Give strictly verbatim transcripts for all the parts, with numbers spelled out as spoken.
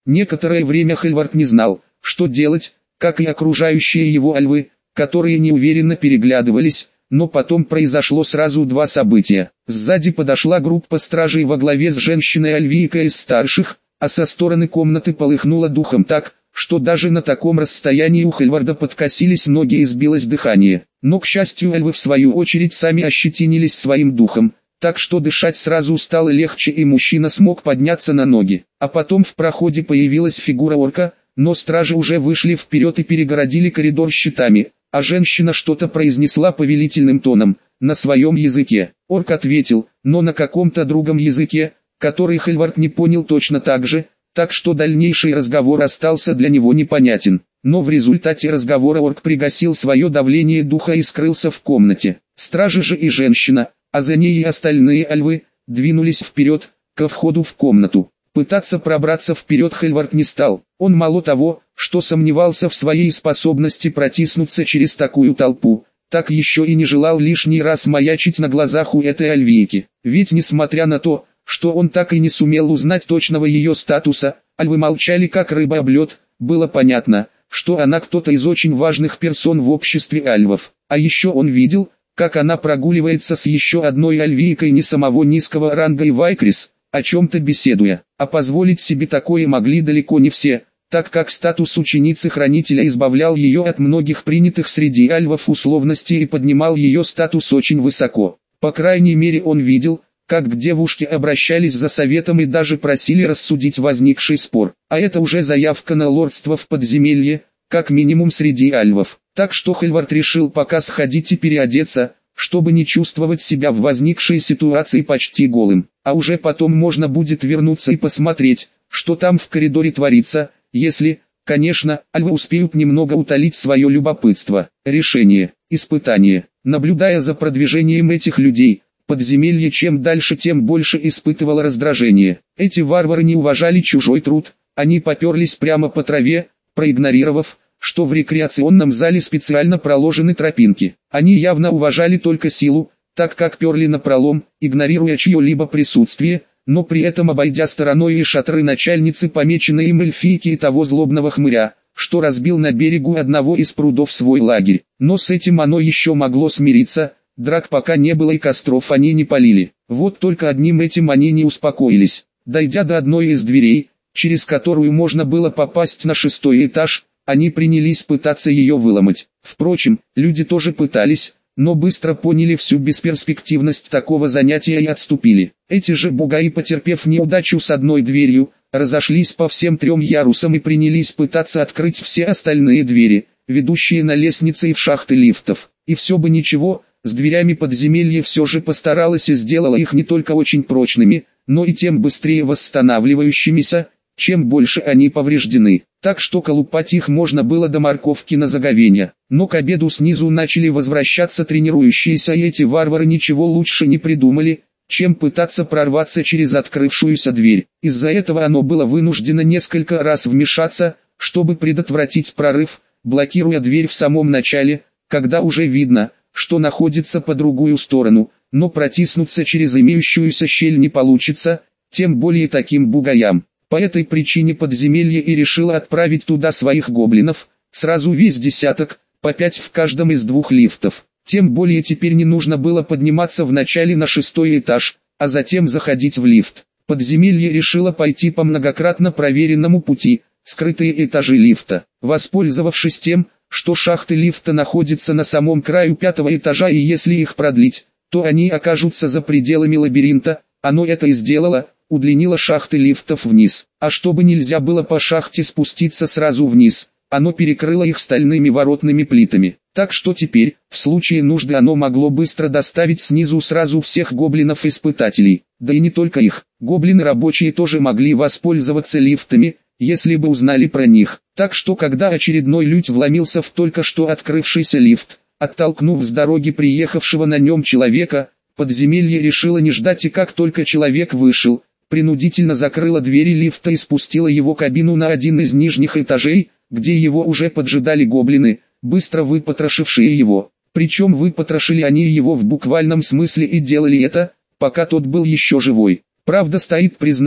Некоторое время Хельвард не знал, что делать, как и окружающие его альвы, которые неуверенно переглядывались, но потом произошло сразу два события. Сзади подошла группа стражей во главе с женщиной-альвийкой из старших, а со стороны комнаты полыхнуло духом так, что даже на таком расстоянии у Хельварда подкосились ноги и сбилось дыхание. Но, к счастью, альвы в свою очередь сами ощетинились своим духом, так что дышать сразу стало легче и мужчина смог подняться на ноги. А потом в проходе появилась фигура орка, но стражи уже вышли вперед и перегородили коридор щитами, а женщина что-то произнесла повелительным тоном, на своем языке. Орк ответил, но на каком-то другом языке, который Хельвард не понял точно так же, так что дальнейший разговор остался для него непонятен. Но в результате разговора орк пригасил свое давление духа и скрылся в комнате. Стражи же и женщина, а за ней и остальные альвы, двинулись вперед, ко входу в комнату. Пытаться пробраться вперед Хельвард не стал. Он мало того, что сомневался в своей способности протиснуться через такую толпу, так еще и не желал лишний раз маячить на глазах у этой альвийки. Ведь несмотря на то, что он так и не сумел узнать точного ее статуса, альвы молчали как рыба об лед, было понятно, что она кто-то из очень важных персон в обществе альвов. А еще он видел, как она прогуливается с еще одной альвийкой не самого низкого ранга и Вайкрис, о чем-то беседуя. А позволить себе такое могли далеко не все, так как статус ученицы-хранителя избавлял ее от многих принятых среди альвов условностей и поднимал ее статус очень высоко. По крайней мере он видел, как к девушке обращались за советом и даже просили рассудить возникший спор. А это уже заявка на лордство в подземелье, как минимум среди альвов. Так что Хельвард решил пока сходить и переодеться, чтобы не чувствовать себя в возникшей ситуации почти голым. А уже потом можно будет вернуться и посмотреть, что там в коридоре творится, если, конечно, альвы успеют немного утолить свое любопытство. Решение, испытание. Наблюдая за продвижением этих людей, подземелье чем дальше тем больше испытывало раздражение. Эти варвары не уважали чужой труд, они поперлись прямо по траве, проигнорировав, что в рекреационном зале специально проложены тропинки. Они явно уважали только силу, так как перли напролом, игнорируя чье-либо присутствие, но при этом обойдя стороной и шатры начальницы помеченной им эльфийки и того злобного хмыря, что разбил на берегу одного из прудов свой лагерь. Но с этим оно еще могло смириться, драк пока не было и костров они не полили. Вот только одним этим они не успокоились. Дойдя до одной из дверей, через которую можно было попасть на шестой этаж, они принялись пытаться ее выломать. Впрочем, люди тоже пытались, но быстро поняли всю бесперспективность такого занятия и отступили. Эти же бугаи, потерпев неудачу с одной дверью, разошлись по всем трем ярусам и принялись пытаться открыть все остальные двери, ведущие на лестницы и в шахты лифтов. И все бы ничего, с дверями подземелье все же постаралось и сделало их не только очень прочными, но и тем быстрее восстанавливающимися, чем больше они повреждены. Так что колупать их можно было до морковки на заговенье. Но к обеду снизу начали возвращаться тренирующиеся, и эти варвары ничего лучше не придумали, чем пытаться прорваться через открывшуюся дверь. Из-за этого оно было вынуждено несколько раз вмешаться, чтобы предотвратить прорыв, блокируя дверь в самом начале, когда уже видно, что находится по другую сторону, но протиснуться через имеющуюся щель не получится, тем более таким бугаям. По этой причине подземелье и решило отправить туда своих гоблинов, сразу весь десяток, по пять в каждом из двух лифтов. Тем более теперь не нужно было подниматься вначале на шестой этаж, а затем заходить в лифт. Подземелье решило пойти по многократно проверенному пути, скрытые этажи лифта. Воспользовавшись тем, что шахты лифта находятся на самом краю пятого этажа и если их продлить, то они окажутся за пределами лабиринта, оно это и сделало, удлинило шахты лифтов вниз. А чтобы нельзя было по шахте спуститься сразу вниз, оно перекрыло их стальными воротными плитами. Так что теперь, в случае нужды оно могло быстро доставить снизу сразу всех гоблинов-испытателей. Да и не только их, гоблины рабочие тоже могли воспользоваться лифтами, если бы узнали про них. Так что когда очередной людь вломился в только что открывшийся лифт, оттолкнув с дороги приехавшего на нем человека, подземелье решило не ждать и как только человек вышел, принудительно закрыла двери лифта и спустила его кабину на один из нижних этажей, где его уже поджидали гоблины, быстро выпотрошившие его. Причем выпотрошили они его в буквальном смысле и делали это, пока тот был еще живой. Правда, стоит признать,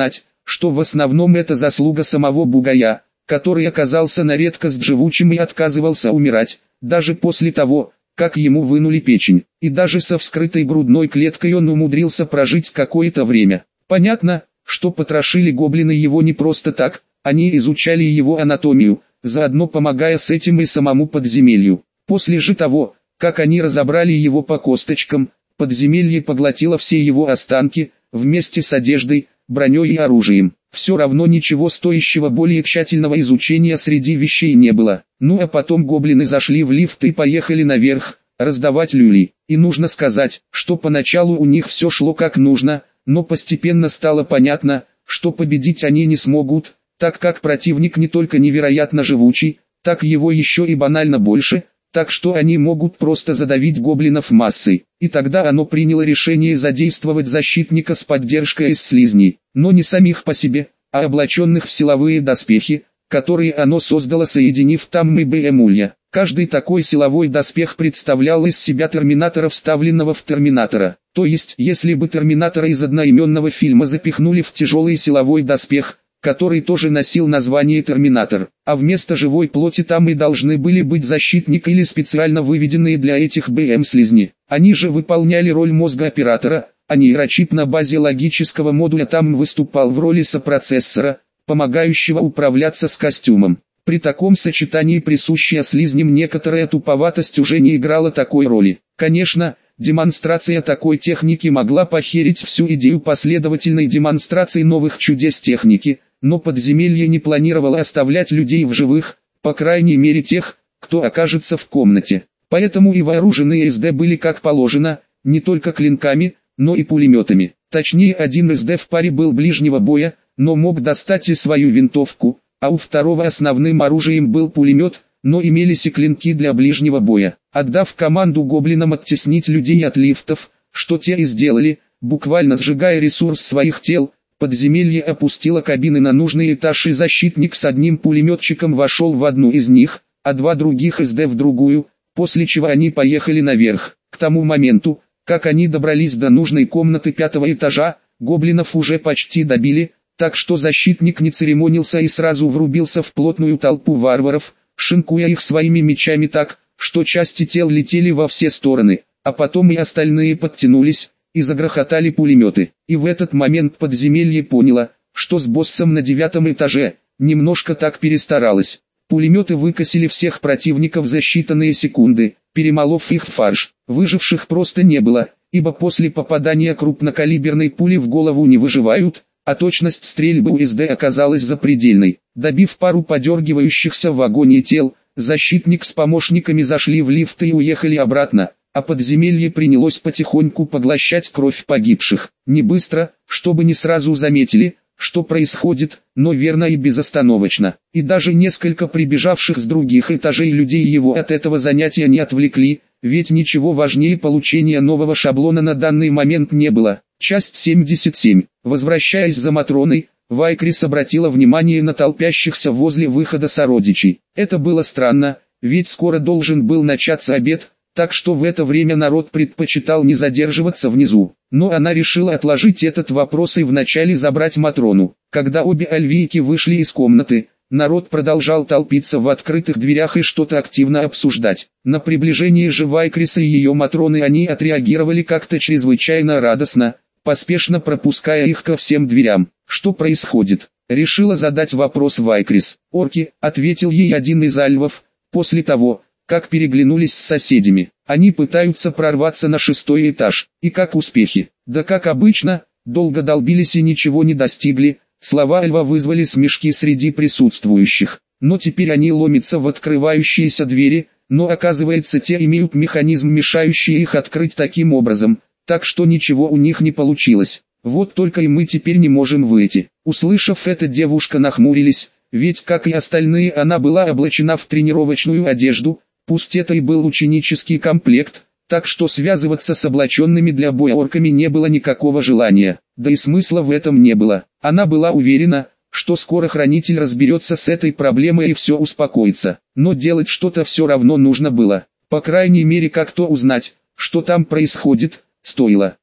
что в основном это заслуга самого Бугая, который оказался на редкость живучим и отказывался умирать, даже после того, как ему вынули печень, и даже со вскрытой грудной клеткой он умудрился прожить какое-то время. Понятно, что потрошили гоблины его не просто так, они изучали его анатомию, заодно помогая с этим и самому подземелью. После же того, как они разобрали его по косточкам, подземелье поглотило все его останки, вместе с одеждой, броней и оружием. Все равно ничего стоящего более тщательного изучения среди вещей не было. Ну а потом гоблины зашли в лифт и поехали наверх, раздавать люли. И нужно сказать, что поначалу у них все шло как нужно, но постепенно стало понятно, что победить они не смогут, так как противник не только невероятно живучий, так его еще и банально больше, так что они могут просто задавить гоблинов массой. И тогда оно приняло решение задействовать защитника с поддержкой из слизней, но не самих по себе, а облаченных в силовые доспехи, которые оно создало, соединив там и Б-эмулья. Каждый такой силовой доспех представлял из себя терминатора, вставленного в терминатора. То есть, если бы терминатора из одноименного фильма запихнули в тяжелый силовой доспех, который тоже носил название Терминатор, а вместо живой плоти там и должны были быть защитник или специально выведенные для этих БМ-слизни. Они же выполняли роль мозга оператора, а нейрочип на базе логического модуля там выступал в роли сопроцессора, помогающего управляться с костюмом. При таком сочетании присущая слизням некоторая туповатость уже не играла такой роли. Конечно, демонстрация такой техники могла похерить всю идею последовательной демонстрации новых чудес техники, но подземелье не планировало оставлять людей в живых, по крайней мере тех, кто окажется в комнате. Поэтому и вооруженные СД были как положено, не только клинками, но и пулеметами. Точнее, один СД в паре был ближнего боя, но мог достать и свою винтовку, а у второго основным оружием был пулемет, но имелись и клинки для ближнего боя. Отдав команду гоблинам оттеснить людей от лифтов, что те и сделали, буквально сжигая ресурс своих тел, подземелье опустило кабины на нужный этаж, и защитник с одним пулеметчиком вошел в одну из них, а два других СД в другую, после чего они поехали наверх. К тому моменту, как они добрались до нужной комнаты пятого этажа, гоблинов уже почти добили, так что защитник не церемонился и сразу врубился в плотную толпу варваров, шинкуя их своими мечами так, что части тел летели во все стороны, а потом и остальные подтянулись, и загрохотали пулеметы. И в этот момент подземелье поняло, что с боссом на девятом этаже немножко так перестаралось. Пулеметы выкосили всех противников за считанные секунды, перемолов их в фарш. Выживших просто не было, ибо после попадания крупнокалиберной пули в голову не выживают, а точность стрельбы у СД оказалась запредельной. Добив пару подергивающихся в вагоне тел, защитник с помощниками зашли в лифт и уехали обратно, а подземелье принялось потихоньку поглощать кровь погибших. Не быстро, чтобы не сразу заметили, что происходит, но верно и безостановочно. И даже несколько прибежавших с других этажей людей его от этого занятия не отвлекли, ведь ничего важнее получения нового шаблона на данный момент не было. Часть семьдесят семь. Возвращаясь за Матроной, Вайкрис обратила внимание на толпящихся возле выхода сородичей. Это было странно, ведь скоро должен был начаться обед, так что в это время народ предпочитал не задерживаться внизу. Но она решила отложить этот вопрос и вначале забрать Матрону. Когда обе альвийки вышли из комнаты, народ продолжал толпиться в открытых дверях и что-то активно обсуждать. На приближение же Вайкриса и ее Матроны они отреагировали как-то чрезвычайно радостно, поспешно пропуская их ко всем дверям. «Что происходит?» — решила задать вопрос Вайкрис. «Орки», — ответил ей один из альвов, после того, как переглянулись с соседями. «Они пытаются прорваться на шестой этаж. И как успехи?» «Да как обычно, долго долбились и ничего не достигли». Слова альва вызвали смешки среди присутствующих. Но теперь они ломятся в открывающиеся двери, но оказывается те имеют механизм, мешающий их открыть таким образом, так что ничего у них не получилось. Вот только и мы теперь не можем выйти. Услышав это, девушка нахмурились, ведь как и остальные она была облачена в тренировочную одежду, пусть это и был ученический комплект, так что связываться с облаченными для боя орками не было никакого желания, да и смысла в этом не было. Она была уверена, что скоро хранитель разберется с этой проблемой и все успокоится, но делать что-то все равно нужно было, по крайней мере как-то узнать, что там происходит, стоило.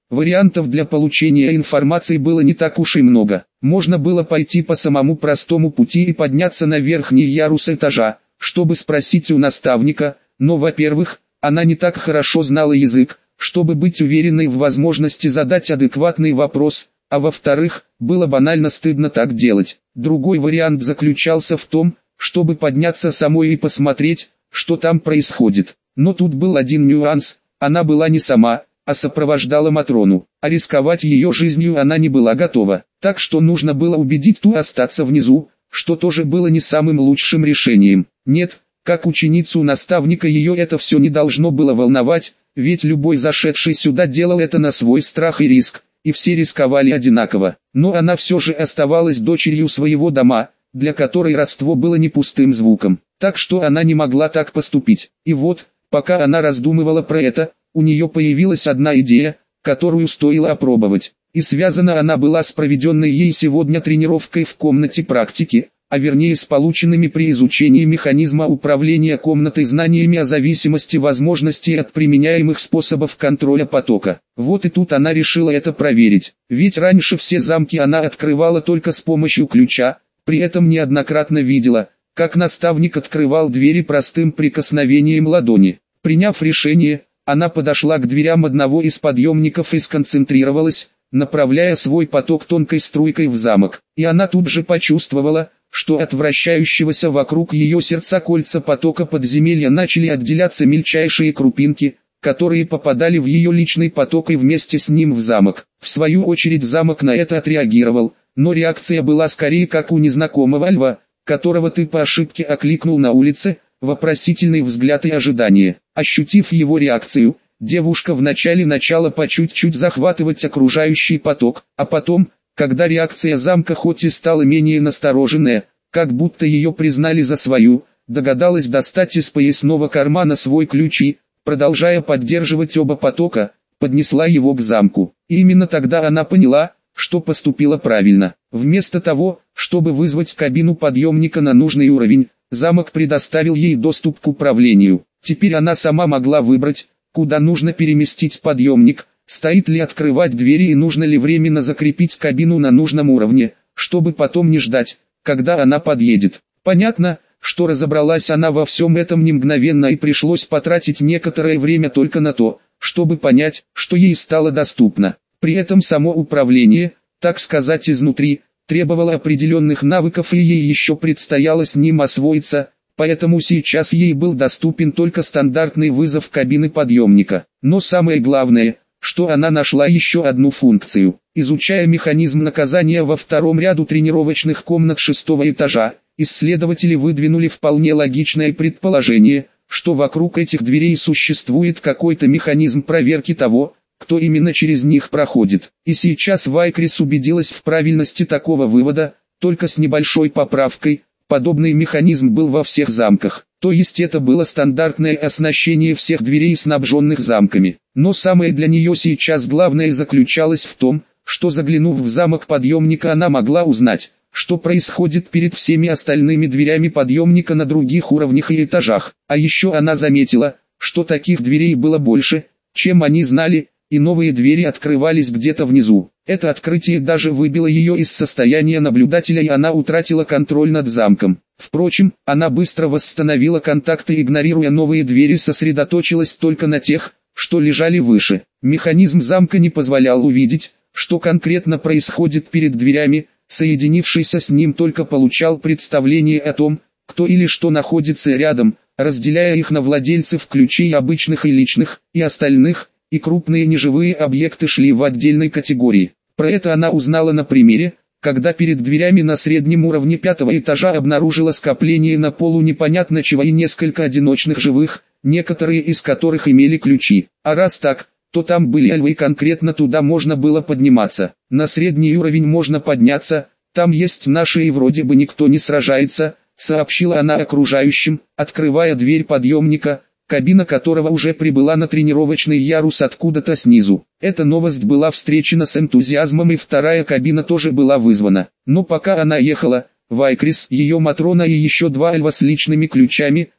Вариантов для получения информации было не так уж и много. Можно было пойти по самому простому пути и подняться на верхний ярус этажа, чтобы спросить у наставника, но, во-первых, она не так хорошо знала язык, чтобы быть уверенной в возможности задать адекватный вопрос, а во-вторых, было банально стыдно так делать. Другой вариант заключался в том, чтобы подняться самой и посмотреть, что там происходит. Но тут был один нюанс: она была не сама, а сопровождала Матрону, а рисковать ее жизнью она не была готова. Так что нужно было убедить ту остаться внизу, что тоже было не самым лучшим решением. Нет, как ученицу наставника ее это все не должно было волновать, ведь любой зашедший сюда делал это на свой страх и риск, и все рисковали одинаково. Но она все же оставалась дочерью своего дома, для которой родство было не пустым звуком. Так что она не могла так поступить. И вот, пока она раздумывала про это, у нее появилась одна идея, которую стоило опробовать. И связана она была с проведенной ей сегодня тренировкой в комнате практики, а вернее с полученными при изучении механизма управления комнатой знаниями о зависимости возможностей от применяемых способов контроля потока. Вот и тут она решила это проверить, ведь раньше все замки она открывала только с помощью ключа, при этом неоднократно видела, как наставник открывал двери простым прикосновением ладони. Приняв решение, она подошла к дверям одного из подъемников и сконцентрировалась, направляя свой поток тонкой струйкой в замок. И она тут же почувствовала, что от вращающегося вокруг ее сердца кольца потока подземелья начали отделяться мельчайшие крупинки, которые попадали в ее личный поток и вместе с ним в замок. В свою очередь замок на это отреагировал, но реакция была скорее как у незнакомого льва, которого ты по ошибке окликнул на улице, вопросительный взгляд и ожидание. Ощутив его реакцию, девушка вначале начала по чуть-чуть захватывать окружающий поток, а потом, когда реакция замка хоть и стала менее настороженная, как будто ее признали за свою, догадалась достать из поясного кармана свой ключ и, продолжая поддерживать оба потока, поднесла его к замку. И именно тогда она поняла, что поступила правильно. Вместо того, чтобы вызвать кабину подъемника на нужный уровень, замок предоставил ей доступ к управлению. Теперь она сама могла выбрать, куда нужно переместить подъемник, стоит ли открывать двери и нужно ли временно закрепить кабину на нужном уровне, чтобы потом не ждать, когда она подъедет. Понятно, что разобралась она во всем этом не мгновенно и пришлось потратить некоторое время только на то, чтобы понять, что ей стало доступно. При этом само управление, так сказать изнутри, требовало определенных навыков и ей еще предстояло с ним освоиться, поэтому сейчас ей был доступен только стандартный вызов кабины подъемника. Но самое главное, что она нашла еще одну функцию. Изучая механизм наказания во втором ряду тренировочных комнат шестого этажа, исследователи выдвинули вполне логичное предположение, что вокруг этих дверей существует какой-то механизм проверки того, кто именно через них проходит. И сейчас Вайкрис убедилась в правильности такого вывода, только с небольшой поправкой: подобный механизм был во всех замках. То есть это было стандартное оснащение всех дверей, снабженных замками. Но самое для нее сейчас главное заключалось в том, что заглянув в замок подъемника она могла узнать, что происходит перед всеми остальными дверями подъемника на других уровнях и этажах. А еще она заметила, что таких дверей было больше, чем они знали, и новые двери открывались где-то внизу. Это открытие даже выбило ее из состояния наблюдателя, и она утратила контроль над замком. Впрочем, она быстро восстановила контакты и, игнорируя новые двери, сосредоточилась только на тех, что лежали выше. Механизм замка не позволял увидеть, что конкретно происходит перед дверями, соединившийся с ним только получал представление о том, кто или что находится рядом, разделяя их на владельцев ключей обычных и личных, и остальных, и крупные неживые объекты шли в отдельной категории. Про это она узнала на примере, когда перед дверями на среднем уровне пятого этажа обнаружила скопление на полу непонятно чего и несколько одиночных живых, некоторые из которых имели ключи. А раз так, то там были львы, и конкретно туда можно было подниматься. На средний уровень можно подняться, там есть наши и вроде бы никто не сражается, сообщила она окружающим, открывая дверь подъемника, кабина которого уже прибыла на тренировочный ярус откуда-то снизу. Эта новость была встречена с энтузиазмом, и вторая кабина тоже была вызвана. Но пока она ехала, Вайкрис, ее Матрона и еще два эльва с личными ключами,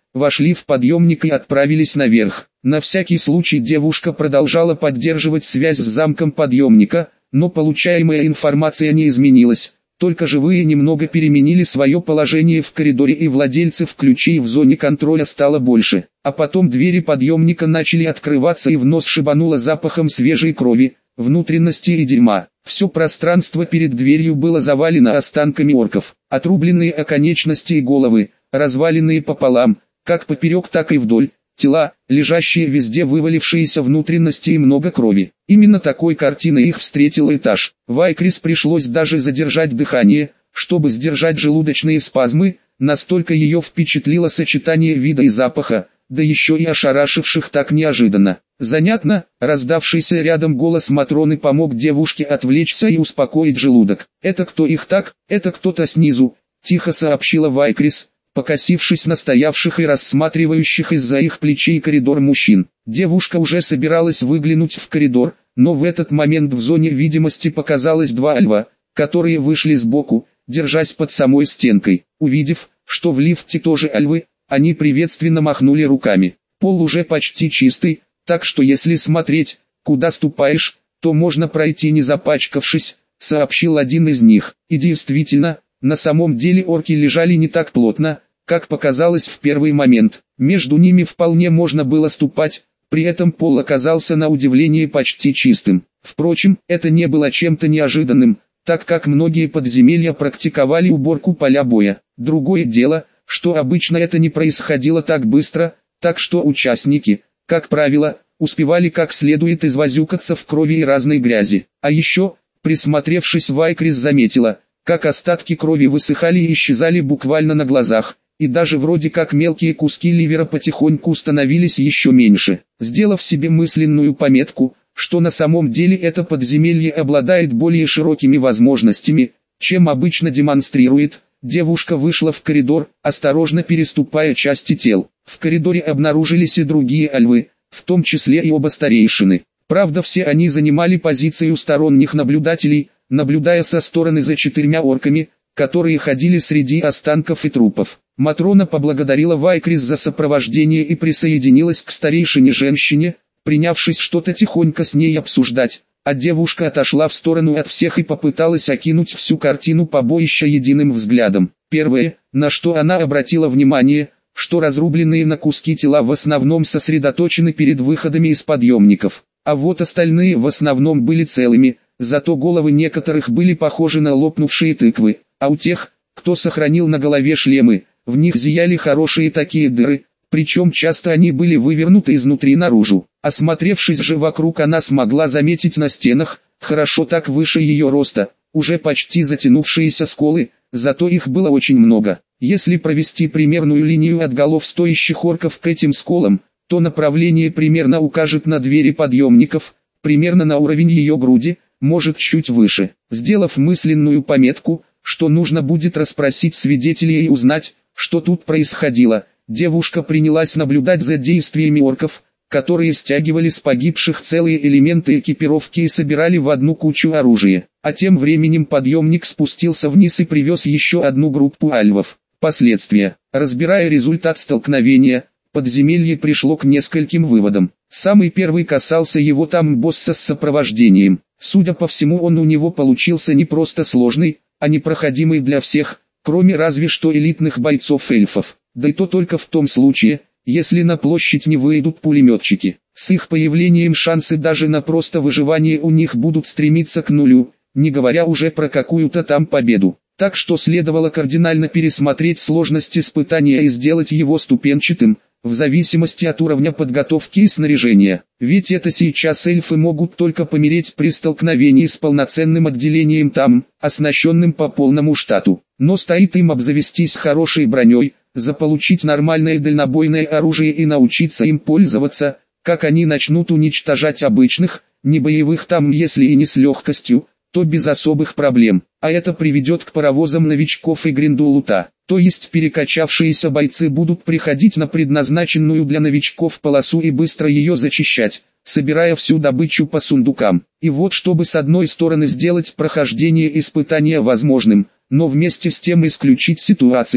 вошли в подъемник и отправились наверх. На всякий случай девушка продолжала поддерживать связь с замком подъемника, но получаемая информация не изменилась. Только живые немного переменили свое положение в коридоре, и владельцев ключей в зоне контроля стало больше. А потом двери подъемника начали открываться, и в нос шибануло запахом свежей крови, внутренности и дерьма. Все пространство перед дверью было завалено останками орков. Отрубленные оконечности и головы, разваленные пополам, как поперек, так и вдоль. Тела, лежащие везде, вывалившиеся внутренности и много крови. Именно такой картиной их встретил этаж. Вайкрис пришлось даже задержать дыхание, чтобы сдержать желудочные спазмы, настолько ее впечатлило сочетание вида и запаха, да еще и ошарашивших так неожиданно. Занятно, раздавшийся рядом голос Матроны помог девушке отвлечься и успокоить желудок. «Это кто их так? Это кто-то снизу», — тихо сообщила Вайкрис, покосившись на стоявших и рассматривающих из-за их плечей коридор мужчин. Девушка уже собиралась выглянуть в коридор, но в этот момент в зоне видимости показалось два альва, которые вышли сбоку, держась под самой стенкой. Увидев, что в лифте тоже альвы, они приветственно махнули руками. Пол уже почти чистый, так что если смотреть, куда ступаешь, то можно пройти не запачкавшись, сообщил один из них. И действительно, на самом деле орки лежали не так плотно, как показалось в первый момент. Между ними вполне можно было ступать, при этом пол оказался на удивление почти чистым. Впрочем, это не было чем-то неожиданным, так как многие подземелья практиковали уборку поля боя. Другое дело, что обычно это не происходило так быстро, так что участники, как правило, успевали как следует извозюкаться в крови и разной грязи. А еще, присмотревшись, Вайкрис заметила, как остатки крови высыхали и исчезали буквально на глазах, и даже вроде как мелкие куски ливера потихоньку становились еще меньше. Сделав себе мысленную пометку, что на самом деле это подземелье обладает более широкими возможностями, чем обычно демонстрирует, девушка вышла в коридор, осторожно переступая части тел. В коридоре обнаружились и другие альвы, в том числе и оба старейшины. Правда, все они занимали позицию сторонних наблюдателей, наблюдая со стороны за четырьмя орками, которые ходили среди останков и трупов. Матрона поблагодарила Вайкрис за сопровождение и присоединилась к старейшине-женщине, принявшись что-то тихонько с ней обсуждать, а девушка отошла в сторону от всех и попыталась окинуть всю картину побоища единым взглядом. Первое, на что она обратила внимание, что разрубленные на куски тела в основном сосредоточены перед выходами из подъемников, а вот остальные в основном были целыми. Зато головы некоторых были похожи на лопнувшие тыквы, а у тех, кто сохранил на голове шлемы, в них зияли хорошие такие дыры, причем часто они были вывернуты изнутри наружу. Осмотревшись же вокруг, она смогла заметить на стенах, хорошо так выше ее роста, уже почти затянувшиеся сколы, зато их было очень много. Если провести примерную линию от голов стоящих орков к этим сколам, то направление примерно укажет на двери подъемников, примерно на уровень ее груди, может чуть выше. Сделав мысленную пометку, что нужно будет расспросить свидетелей и узнать, что тут происходило, девушка принялась наблюдать за действиями орков, которые стягивали с погибших целые элементы экипировки и собирали в одну кучу оружие. А тем временем подъемник спустился вниз и привез еще одну группу альвов. Последствия. Разбирая результат столкновения, подземелье пришло к нескольким выводам. Самый первый касался его там босса с сопровождением. Судя по всему, он у него получился не просто сложный, а непроходимый для всех, кроме разве что элитных бойцов-эльфов. Да и то только в том случае, если на площадь не выйдут пулеметчики. С их появлением шансы даже на просто выживание у них будут стремиться к нулю, не говоря уже про какую-то там победу. Так что следовало кардинально пересмотреть сложность испытания и сделать его ступенчатым, в зависимости от уровня подготовки и снаряжения. Ведь это сейчас эльфы могут только помереть при столкновении с полноценным отделением там, оснащенным по полному штату. Но стоит им обзавестись хорошей броней, заполучить нормальное дальнобойное оружие и научиться им пользоваться, как они начнут уничтожать обычных, не боевых там, если и не с легкостью, то без особых проблем. А это приведет к паровозам новичков и гриндулута. То есть перекачавшиеся бойцы будут приходить на предназначенную для новичков полосу и быстро ее зачищать, собирая всю добычу по сундукам. И вот чтобы с одной стороны сделать прохождение испытания возможным, но вместе с тем исключить ситуацию,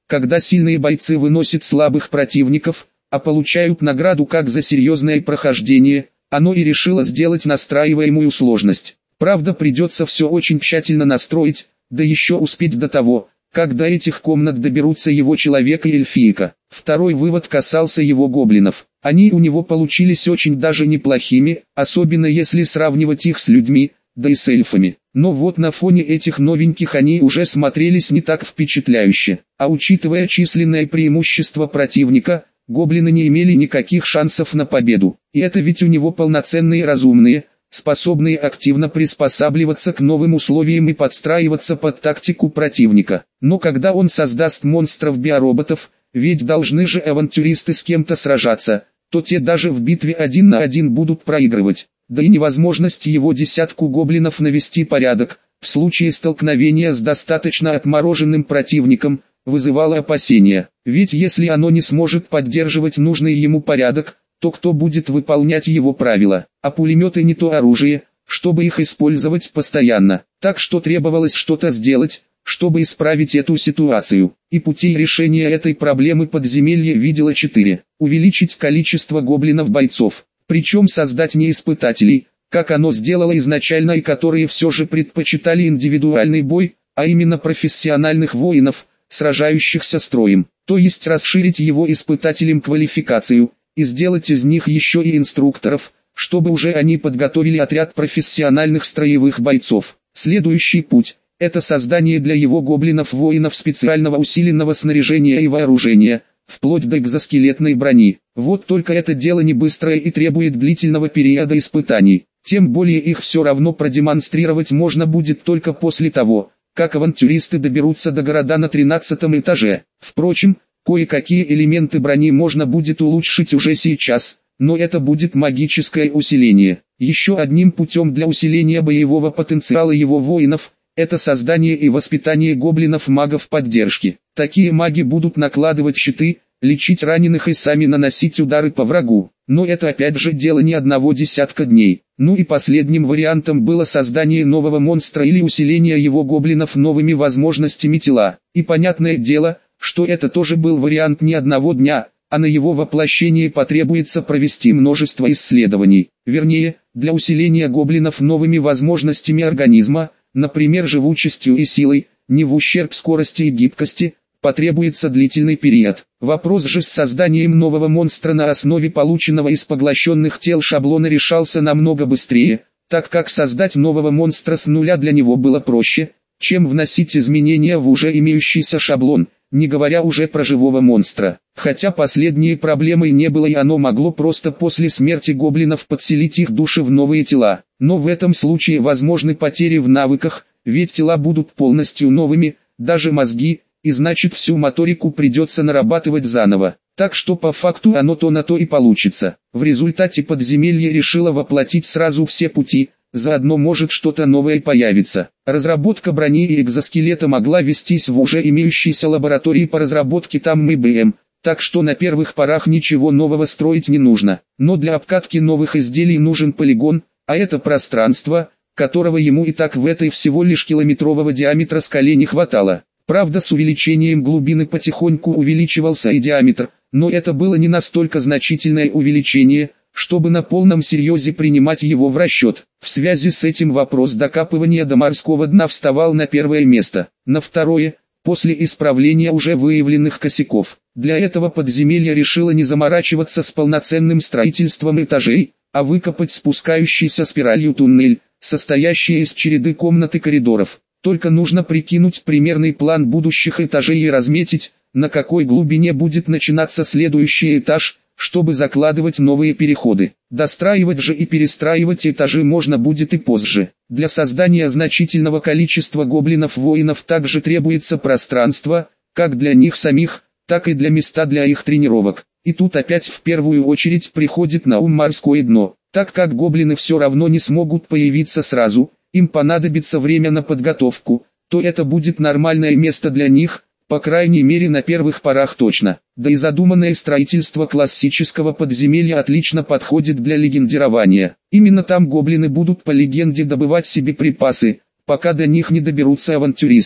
когда сильные бойцы выносят слабых противников, а получают награду как за серьезное прохождение, оно и решило сделать настраиваемую сложность. Правда, придется все очень тщательно настроить, да еще успеть до того, как до этих комнат доберутся его человек и эльфийка. Второй вывод касался его гоблинов. Они у него получились очень даже неплохими, особенно если сравнивать их с людьми, да и с эльфами. Но вот на фоне этих новеньких они уже смотрелись не так впечатляюще. А учитывая численное преимущество противника, гоблины не имели никаких шансов на победу. И это ведь у него полноценные разумные, способные активно приспосабливаться к новым условиям и подстраиваться под тактику противника. Но когда он создаст монстров-биороботов, ведь должны же авантюристы с кем-то сражаться, то те даже в битве один на один будут проигрывать. Да и невозможность его десятку гоблинов навести порядок, в случае столкновения с достаточно отмороженным противником, вызывало опасения. Ведь если оно не сможет поддерживать нужный ему порядок, то кто будет выполнять его правила? А пулеметы не то оружие, чтобы их использовать постоянно. Так что требовалось что-то сделать, чтобы исправить эту ситуацию. И путей решения этой проблемы подземелье видело четыре. Увеличить количество гоблинов-бойцов. Причем создать не испытателей, как оно сделало изначально и которые все же предпочитали индивидуальный бой, а именно профессиональных воинов, сражающихся строем. То есть расширить его испытателям квалификацию, и сделать из них еще и инструкторов, чтобы уже они подготовили отряд профессиональных строевых бойцов. Следующий путь – это создание для его гоблинов-воинов специального усиленного снаряжения и вооружения, вплоть до экзоскелетной брони. Вот только это дело не быстрое и требует длительного периода испытаний. Тем более их все равно продемонстрировать можно будет только после того, как авантюристы доберутся до города на тринадцатом этаже. Впрочем, кое-какие элементы брони можно будет улучшить уже сейчас, но это будет магическое усиление. Еще одним путем для усиления боевого потенциала его воинов – это создание и воспитание гоблинов-магов поддержки. Такие маги будут накладывать щиты, лечить раненых и сами наносить удары по врагу. Но это опять же дело не одного десятка дней. Ну и последним вариантом было создание нового монстра или усиление его гоблинов новыми возможностями тела. И понятное дело, что это тоже был вариант не одного дня, а на его воплощение потребуется провести множество исследований. Вернее, для усиления гоблинов новыми возможностями организма, например живучестью и силой, не в ущерб скорости и гибкости, потребуется длительный период. Вопрос же с созданием нового монстра на основе полученного из поглощенных тел шаблона решался намного быстрее, так как создать нового монстра с нуля для него было проще, чем вносить изменения в уже имеющийся шаблон, не говоря уже про живого монстра. Хотя последней проблемой не было и оно могло просто после смерти гоблинов подселить их души в новые тела. Но в этом случае возможны потери в навыках, ведь тела будут полностью новыми, даже мозги, и значит всю моторику придется нарабатывать заново. Так что по факту оно то на то и получится. В результате подземелье решило воплотить сразу все пути, заодно может что-то новое появиться. Разработка брони и экзоскелета могла вестись в уже имеющейся лаборатории по разработке там МБМ, так что на первых порах ничего нового строить не нужно. Но для обкатки новых изделий нужен полигон, а это пространство, которого ему и так в этой всего лишь километрового диаметра скале не хватало. Правда, с увеличением глубины потихоньку увеличивался и диаметр, но это было не настолько значительное увеличение, чтобы на полном серьезе принимать его в расчет. В связи с этим вопрос докапывания до морского дна вставал на первое место. На второе, после исправления уже выявленных косяков. Для этого подземелье решило не заморачиваться с полноценным строительством этажей, а выкопать спускающийся спиралью туннель, состоящий из череды комнат и коридоров. Только нужно прикинуть примерный план будущих этажей и разметить, на какой глубине будет начинаться следующий этаж, чтобы закладывать новые переходы. Достраивать же и перестраивать этажи можно будет и позже. Для создания значительного количества гоблинов-воинов также требуется пространство, как для них самих, так и для места для их тренировок. И тут опять в первую очередь приходит на ум морское дно. Так как гоблины все равно не смогут появиться сразу, им понадобится время на подготовку, то это будет нормальное место для них, по крайней мере на первых порах точно. Да и задуманное строительство классического подземелья отлично подходит для легендирования. Именно там гоблины будут по легенде добывать себе припасы, пока до них не доберутся авантюристы.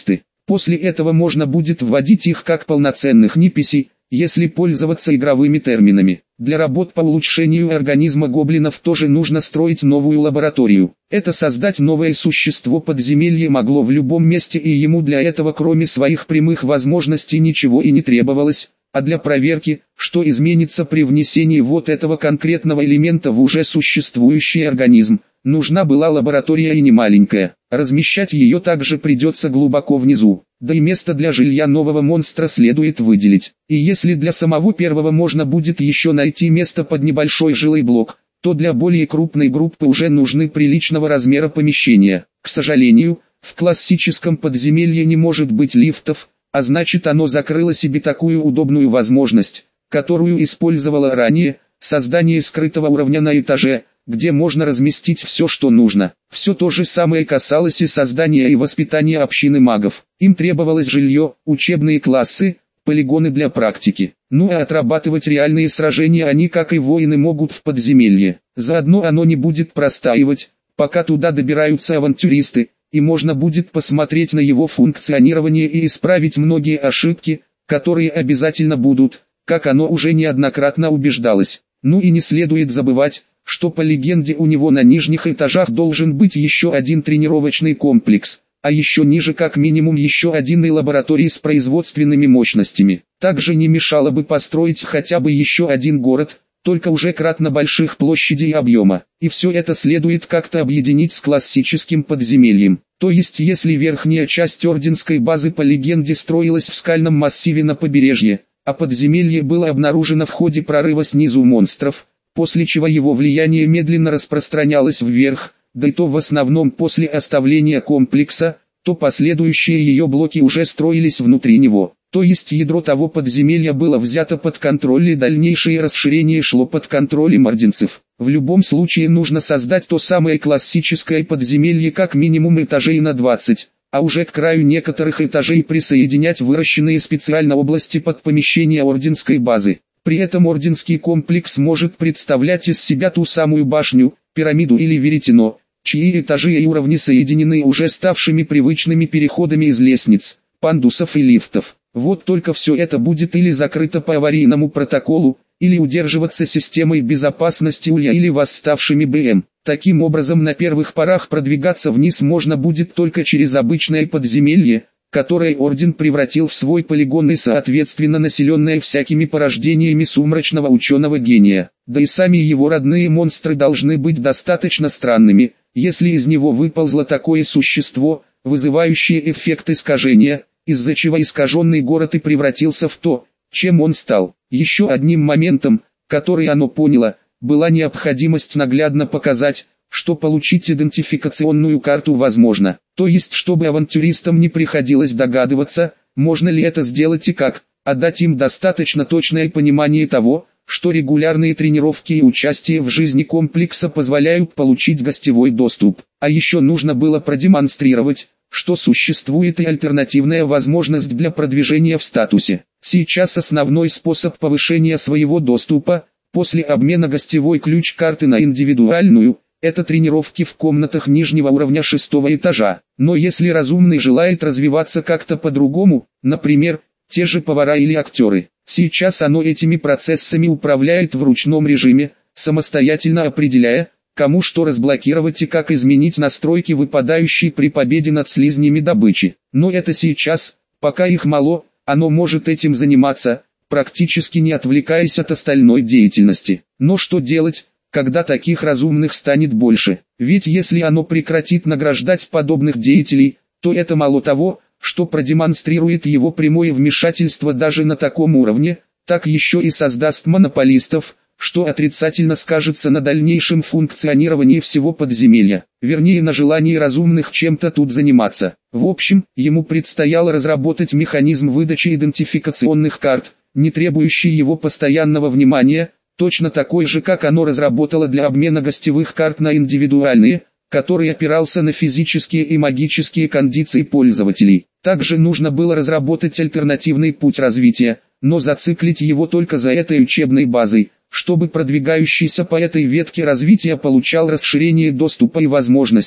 После этого можно будет вводить их как полноценных неписей, если пользоваться игровыми терминами. Для работ по улучшению организма гоблинов тоже нужно строить новую лабораторию. Это создать новое существо подземелья могло в любом месте, и ему для этого кроме своих прямых возможностей ничего и не требовалось. А для проверки, что изменится при внесении вот этого конкретного элемента в уже существующий организм, нужна была лаборатория и не маленькая. Размещать ее также придется глубоко внизу, да и место для жилья нового монстра следует выделить. И если для самого первого можно будет еще найти место под небольшой жилой блок, то для более крупной группы уже нужны приличного размера помещения. К сожалению, в классическом подземелье не может быть лифтов, а значит оно закрыло себе такую удобную возможность, которую использовало ранее, создание скрытого уровня на этаже, где можно разместить все, что нужно. Все то же самое касалось и создания и воспитания общины магов. Им требовалось жилье, учебные классы, полигоны для практики. Ну а отрабатывать реальные сражения они, как и воины, могут в подземелье. Заодно оно не будет простаивать, пока туда добираются авантюристы, и можно будет посмотреть на его функционирование и исправить многие ошибки, которые обязательно будут, как оно уже неоднократно убеждалось. Ну и не следует забывать, что по легенде у него на нижних этажах должен быть еще один тренировочный комплекс, а еще ниже как минимум еще один и лаборатории с производственными мощностями. Также не мешало бы построить хотя бы еще один город, только уже кратно больших площадей и объема. И все это следует как-то объединить с классическим подземельем. То есть если верхняя часть орденской базы по легенде строилась в скальном массиве на побережье, а подземелье было обнаружено в ходе прорыва снизу монстров, после чего его влияние медленно распространялось вверх, да и то в основном после оставления комплекса, то последующие ее блоки уже строились внутри него. То есть ядро того подземелья было взято под контроль и дальнейшее расширение шло под контролем орденцев. В любом случае нужно создать то самое классическое подземелье как минимум этажей на двадцать, а уже к краю некоторых этажей присоединять выращенные специально области под помещение орденской базы. При этом орденский комплекс может представлять из себя ту самую башню, пирамиду или веретено, чьи этажи и уровни соединены уже ставшими привычными переходами из лестниц, пандусов и лифтов. Вот только все это будет или закрыто по аварийному протоколу, или удерживаться системой безопасности УЛЯ или восставшими БМ. Таким образом на первых порах продвигаться вниз можно будет только через обычное подземелье, которое Орден превратил в свой полигон и соответственно населенное всякими порождениями сумрачного ученого гения. Да и сами его родные монстры должны быть достаточно странными, если из него выползло такое существо, вызывающее эффект искажения, из-за чего искаженный город и превратился в то, чем он стал. Еще одним моментом, который оно поняло, была необходимость наглядно показать, что получить идентификационную карту возможно. То есть, чтобы авантюристам не приходилось догадываться, можно ли это сделать и как, а дать им достаточно точное понимание того, что регулярные тренировки и участие в жизни комплекса позволяют получить гостевой доступ. А еще нужно было продемонстрировать, что существует и альтернативная возможность для продвижения в статусе. Сейчас основной способ повышения своего доступа, после обмена гостевой ключ-карты на индивидуальную, это тренировки в комнатах нижнего уровня шестого этажа. Но если разумный желает развиваться как-то по-другому, например, те же повара или актеры, сейчас оно этими процессами управляет в ручном режиме, самостоятельно определяя, кому что разблокировать и как изменить настройки, выпадающие при победе над слизнями добычи. Но это сейчас, пока их мало, оно может этим заниматься, практически не отвлекаясь от остальной деятельности. Но что делать, когда таких разумных станет больше? Ведь если оно прекратит награждать подобных деятелей, то это мало того, что продемонстрирует его прямое вмешательство даже на таком уровне, так еще и создаст монополистов, что отрицательно скажется на дальнейшем функционировании всего подземелья, вернее на желании разумных чем-то тут заниматься. В общем, ему предстояло разработать механизм выдачи идентификационных карт, не требующий его постоянного внимания, точно такой же, как оно разработало для обмена гостевых карт на индивидуальные, который опирался на физические и магические кондиции пользователей. Также нужно было разработать альтернативный путь развития, но зациклить его только за этой учебной базой, чтобы продвигающийся по этой ветке развития получал расширение доступа и возможностей,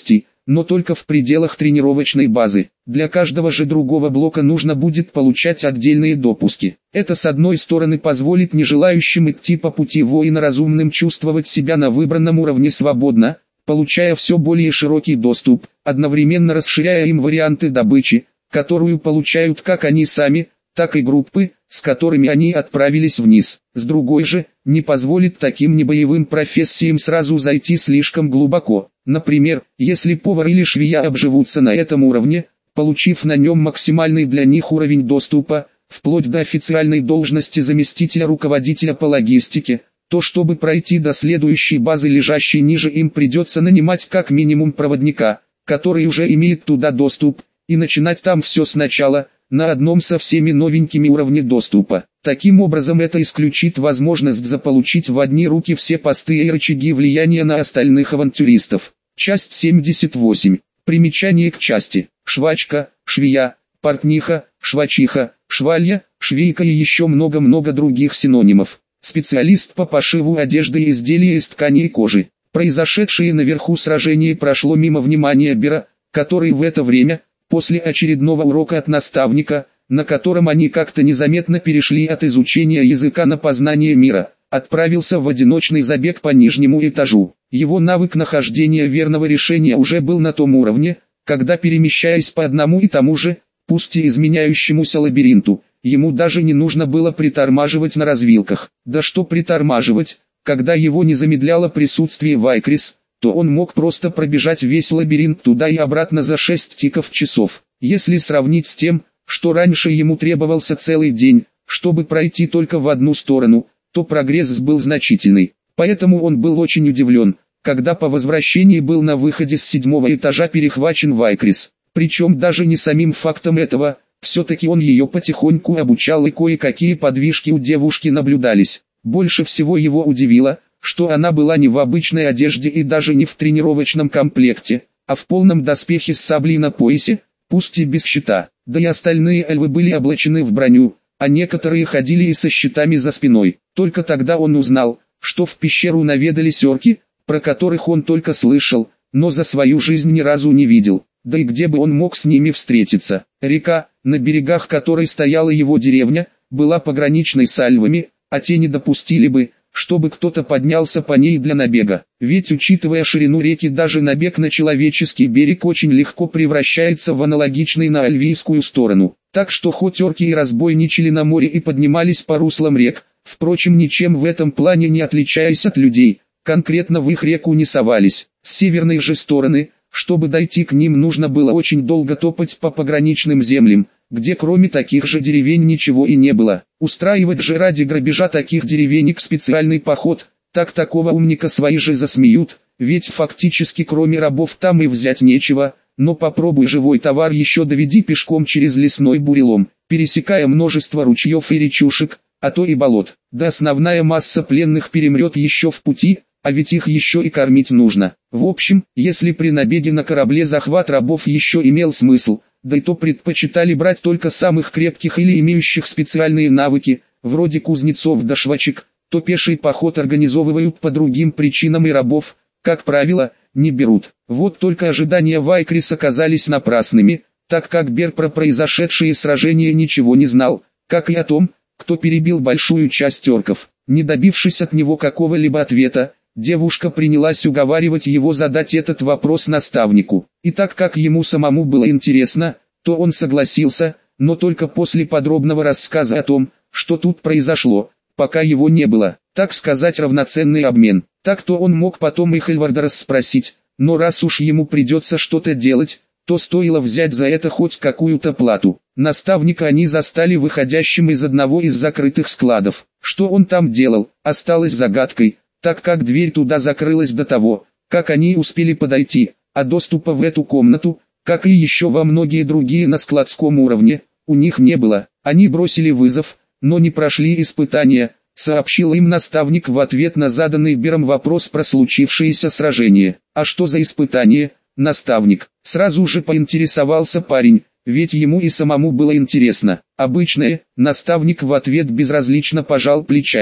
но только в пределах тренировочной базы. Для каждого же другого блока нужно будет получать отдельные допуски. Это с одной стороны позволит нежелающим идти по пути воина разумным чувствовать себя на выбранном уровне свободно, получая все более широкий доступ, одновременно расширяя им варианты добычи, которую получают как они сами, так и группы, с которыми они отправились вниз. С другой же, не позволит таким небоевым профессиям сразу зайти слишком глубоко. Например, если повар или швея обживутся на этом уровне, получив на нем максимальный для них уровень доступа, вплоть до официальной должности заместителя руководителя по логистике, то чтобы пройти до следующей базы, лежащей ниже, им придется нанимать как минимум проводника, который уже имеет туда доступ, и начинать там все сначала, на одном со всеми новенькими уровне доступа. Таким образом это исключит возможность заполучить в одни руки все посты и рычаги влияния на остальных авантюристов. Часть семьдесят восемь. Примечание к части. Швачка, швея, портниха, швачиха, швалья, швейка и еще много-много других синонимов. Специалист по пошиву одежды и изделия из ткани и кожи. Произошедшее наверху сражение прошло мимо внимания Бера, который в это время, после очередного урока от наставника, на котором они как-то незаметно перешли от изучения языка на познание мира, отправился в одиночный забег по нижнему этажу. Его навык нахождения верного решения уже был на том уровне, когда, перемещаясь по одному и тому же, пусть и изменяющемуся лабиринту, ему даже не нужно было притормаживать на развилках. Да что притормаживать, когда его не замедляло присутствие Вайкрис, то он мог просто пробежать весь лабиринт туда и обратно за шесть тиков часов. Если сравнить с тем, что раньше ему требовался целый день, чтобы пройти только в одну сторону, то прогресс был значительный. Поэтому он был очень удивлен, когда по возвращении был на выходе с седьмого этажа перехвачен Вайкрис. Причем даже не самим фактом этого, все-таки он ее потихоньку обучал и кое-какие подвижки у девушки наблюдались. Больше всего его удивило, что она была не в обычной одежде и даже не в тренировочном комплекте, а в полном доспехе с саблей на поясе, пусть и без щита. Да и остальные эльвы были облачены в броню, а некоторые ходили и со щитами за спиной. Только тогда он узнал, что в пещеру наведались орки, про которых он только слышал, но за свою жизнь ни разу не видел. Да и где бы он мог с ними встретиться? Река, на берегах которой стояла его деревня, была пограничной с альвами, а те не допустили бы, чтобы кто-то поднялся по ней для набега. Ведь, учитывая ширину реки, даже набег на человеческий берег очень легко превращается в аналогичный на альвийскую сторону. Так что хоть орки и разбойничали на море и поднимались по руслам рек, впрочем, ничем в этом плане не отличаясь от людей, конкретно в их реку не совались. С северной же стороны, чтобы дойти к ним, нужно было очень долго топать по пограничным землям, где кроме таких же деревень ничего и не было. Устраивать же ради грабежа таких деревенек специальный поход, так такого умника свои же засмеют, ведь фактически кроме рабов там и взять нечего, но попробуй живой товар еще доведи пешком через лесной бурелом, пересекая множество ручьев и речушек, а то и болот. Да основная масса пленных перемрет еще в пути, а ведь их еще и кормить нужно. В общем, если при набеге на корабле захват рабов еще имел смысл, да и то предпочитали брать только самых крепких или имеющих специальные навыки, вроде кузнецов да швачек, то пеший поход организовывают по другим причинам и рабов, как правило, не берут. Вот только ожидания Вайкрис оказались напрасными, так как Бер про произошедшие сражения ничего не знал, как и о том, кто перебил большую часть орков. Не добившись от него какого-либо ответа, девушка принялась уговаривать его задать этот вопрос наставнику. И так как ему самому было интересно, то он согласился, но только после подробного рассказа о том, что тут произошло, пока его не было, так сказать, равноценный обмен. Так-то он мог потом и Хельварда расспросить, но раз уж ему придется что-то делать, то стоило взять за это хоть какую-то плату. Наставника они застали выходящим из одного из закрытых складов. Что он там делал, осталось загадкой, так как дверь туда закрылась до того, как они успели подойти, а доступа в эту комнату, как и еще во многие другие на складском уровне, у них не было. Они бросили вызов, но не прошли испытания, сообщил им наставник в ответ на заданный Бером вопрос про случившееся сражение. А что за испытание, наставник? Сразу же поинтересовался парень, ведь ему и самому было интересно. Обычное, наставник в ответ безразлично пожал плечами.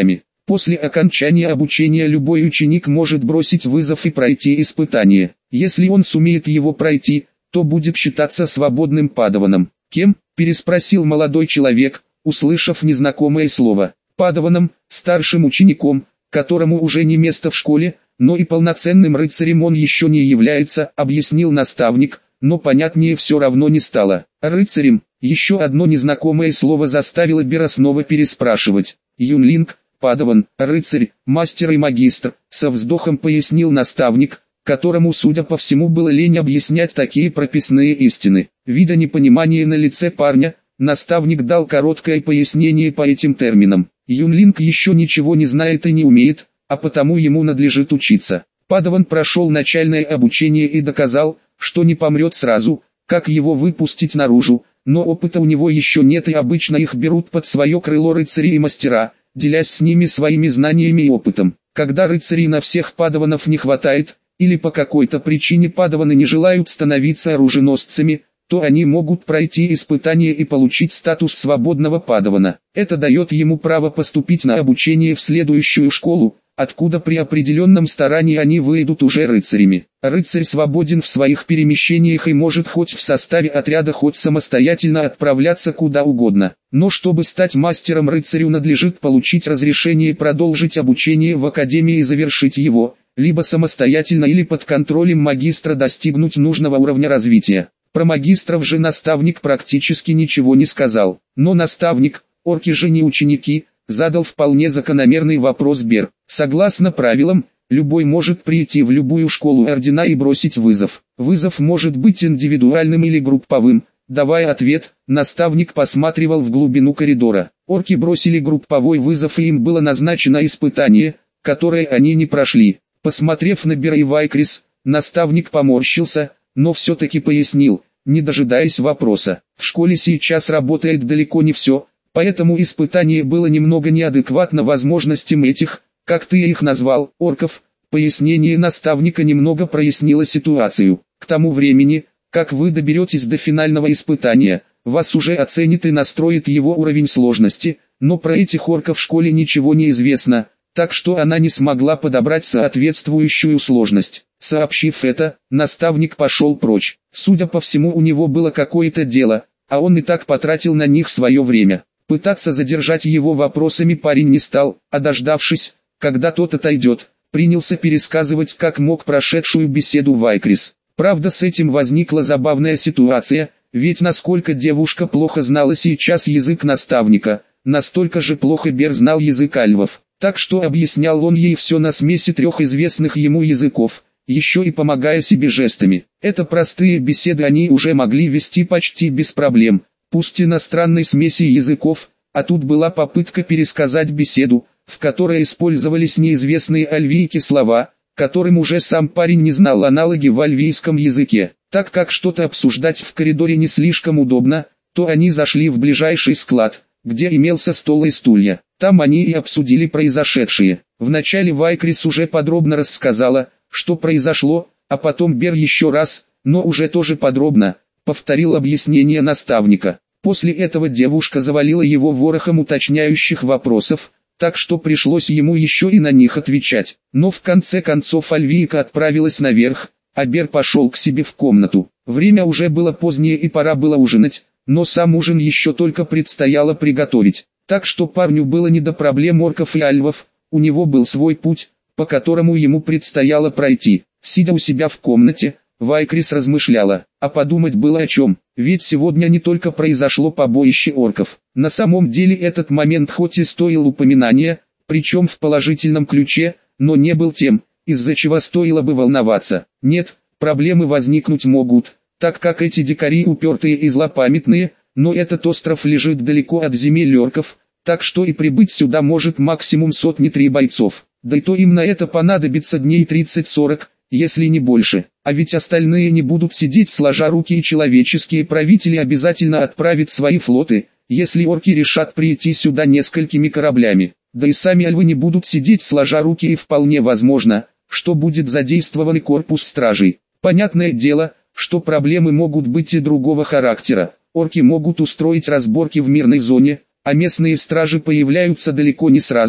После окончания обучения любой ученик может бросить вызов и пройти испытание. Если он сумеет его пройти, то будет считаться свободным падаваном. «Кем?» – переспросил молодой человек, услышав незнакомое слово. «Падаваном, старшим учеником, которому уже не место в школе, но и полноценным рыцарем он еще не является», – объяснил наставник, но понятнее все равно не стало. «Рыцарем?» – еще одно незнакомое слово заставило Бера снова переспрашивать. «Юнлинг, падаван, рыцарь, мастер и магистр», – со вздохом пояснил наставник, которому, судя по всему, было лень объяснять такие прописные истины. Видя непонимание на лице парня, наставник дал короткое пояснение по этим терминам. Юнлинг еще ничего не знает и не умеет, а потому ему надлежит учиться. Падаван прошел начальное обучение и доказал, что не помрет сразу, как его выпустить наружу, но опыта у него еще нет и обычно их берут под свое крыло рыцари и мастера, делясь с ними своими знаниями и опытом. Когда рыцарей на всех падаванов не хватает, или по какой-то причине падаваны не желают становиться оруженосцами, то они могут пройти испытание и получить статус свободного падавана. Это дает ему право поступить на обучение в следующую школу, откуда при определенном старании они выйдут уже рыцарями. Рыцарь свободен в своих перемещениях и может хоть в составе отряда, хоть самостоятельно отправляться куда угодно. Но чтобы стать мастером, рыцарю надлежит получить разрешение продолжить обучение в академии и завершить его, либо самостоятельно или под контролем магистра достигнуть нужного уровня развития. Про магистров же наставник практически ничего не сказал. Но наставник, орки же не ученики, задал вполне закономерный вопрос Бер. Согласно правилам, любой может прийти в любую школу ордена и бросить вызов. Вызов может быть индивидуальным или групповым. Давая ответ, наставник посматривал в глубину коридора. Орки бросили групповой вызов, и им было назначено испытание, которое они не прошли. Посмотрев на Бера и Вайкрис, наставник поморщился, но все-таки пояснил, не дожидаясь вопроса. В школе сейчас работает далеко не все, поэтому испытание было немного неадекватно возможностям этих, как ты их назвал, орков. Пояснение наставника немного прояснило ситуацию. К тому времени, как вы доберетесь до финального испытания, вас уже оценит и настроит его уровень сложности, но про этих орков в школе ничего не известно, так что она не смогла подобрать соответствующую сложность. Сообщив это, наставник пошел прочь. Судя по всему, у него было какое-то дело, а он и так потратил на них свое время. Пытаться задержать его вопросами парень не стал, а дождавшись, когда тот отойдет, принялся пересказывать как мог прошедшую беседу Вайкрис. Правда, с этим возникла забавная ситуация, ведь насколько девушка плохо знала сейчас язык наставника, настолько же плохо Бер знал язык альвов. Так что объяснял он ей все на смеси трех известных ему языков, еще и помогая себе жестами. Это простые беседы они уже могли вести почти без проблем, пусть и на странной смеси языков, а тут была попытка пересказать беседу, в которой использовались неизвестные альвийки слова, которым уже сам парень не знал аналоги в альвийском языке. Так как что-то обсуждать в коридоре не слишком удобно, то они зашли в ближайший склад, где имелся стол и стулья. Там они и обсудили произошедшее. Вначале Вайкрис уже подробно рассказала, что произошло, а потом Бер еще раз, но уже тоже подробно, повторил объяснение наставника. После этого девушка завалила его ворохом уточняющих вопросов, так что пришлось ему еще и на них отвечать. Но в конце концов альвийка отправилась наверх, а Бер пошел к себе в комнату. Время уже было позднее и пора было ужинать, но сам ужин еще только предстояло приготовить. Так что парню было не до проблем орков и альвов, у него был свой путь, по которому ему предстояло пройти. Сидя у себя в комнате, Вайкрис размышляла, а подумать было о чем, ведь сегодня не только произошло побоище орков. На самом деле этот момент хоть и стоил упоминания, причем в положительном ключе, но не был тем, из-за чего стоило бы волноваться. Нет, проблемы возникнуть могут, так как эти дикари упертые и злопамятные, но этот остров лежит далеко от земель орков, так что и прибыть сюда может максимум сотни-три бойцов, да и то им на это понадобится дней тридцать-сорок, если не больше. А ведь остальные не будут сидеть сложа руки, и человеческие правители обязательно отправят свои флоты, если орки решат прийти сюда несколькими кораблями. Да и сами альвы не будут сидеть сложа руки, и вполне возможно, что будет задействован корпус стражей. Понятное дело, что проблемы могут быть и другого характера. Орки могут устроить разборки в мирной зоне, а местные стражи появляются далеко не сразу,